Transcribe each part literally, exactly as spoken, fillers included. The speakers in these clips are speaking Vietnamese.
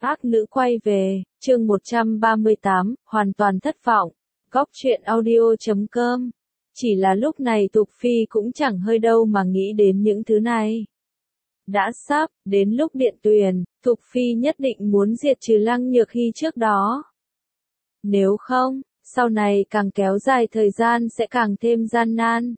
Ác nữ quay về, chương một trăm ba mươi tám, hoàn toàn thất vọng. Góc truyện audio chấm com. Chỉ là lúc này Tục Phi cũng chẳng hơi đâu mà nghĩ đến những thứ này. Đã sắp, đến lúc điện tuyển, Tục Phi nhất định muốn diệt trừ Lăng Nhược Hy trước đó. Nếu không, sau này càng kéo dài thời gian sẽ càng thêm gian nan.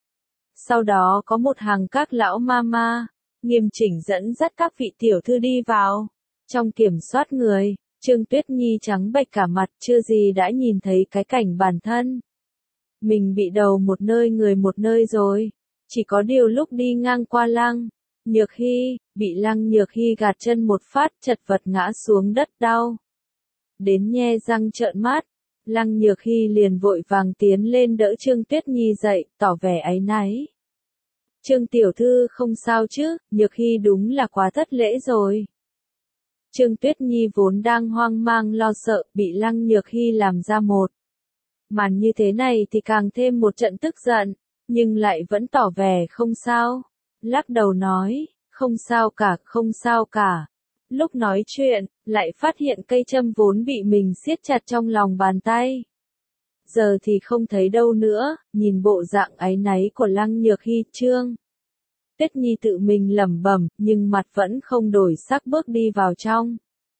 Sau đó có một hàng các lão ma ma, nghiêm chỉnh dẫn dắt các vị tiểu thư đi vào. Trong kiểm soát người, Trương Tuyết Nhi trắng bệch cả mặt, chưa gì đã nhìn thấy cái cảnh bản thân. Mình bị đầu một nơi người một nơi rồi. Chỉ có điều lúc đi ngang qua Lăng Nhược Hy, bị Lăng Nhược Hy gạt chân một phát, chật vật ngã xuống đất đau. Đến nhe răng trợn mắt, Lăng Nhược Hy liền vội vàng tiến lên đỡ Trương Tuyết Nhi dậy, tỏ vẻ áy náy. Trương tiểu thư không sao chứ, Nhược Hy đúng là quá thất lễ rồi. Trương Tuyết Nhi vốn đang hoang mang lo sợ, bị Lăng Nhược Hy làm ra một màn như thế này thì càng thêm một trận tức giận, nhưng lại vẫn tỏ vẻ không sao. Lắc đầu nói, không sao cả, không sao cả. Lúc nói chuyện, lại phát hiện cây châm vốn bị mình siết chặt trong lòng bàn tay. Giờ thì không thấy đâu nữa, nhìn bộ dạng áy náy của Lăng Nhược Hy, Trương Tuyết Nhi tự mình lẩm bẩm, nhưng mặt vẫn không đổi sắc bước đi vào trong.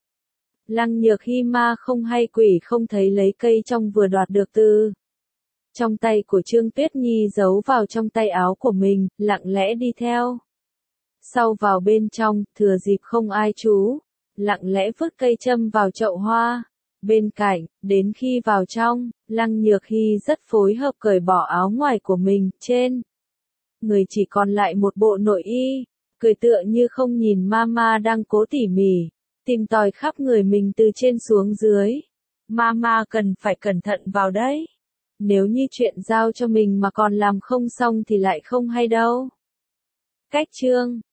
Lăng Nhược Hy ma không hay quỷ không thấy lấy cây trong vừa đoạt được từ trong tay của Trương Tuyết Nhi giấu vào trong tay áo của mình, lặng lẽ đi theo sau vào bên trong, thừa dịp không ai chú, lặng lẽ vứt cây châm vào chậu hoa bên cạnh. Đến khi vào trong, Lăng Nhược Hy rất phối hợp cởi bỏ áo ngoài của mình, trên người chỉ còn lại một bộ nội y, cười tựa như không nhìn Mama đang cố tỉ mỉ tìm tòi khắp người mình từ trên xuống dưới. Mama cần phải cẩn thận vào đấy. Nếu như chuyện giao cho mình mà còn làm không xong thì lại không hay đâu. Cách chương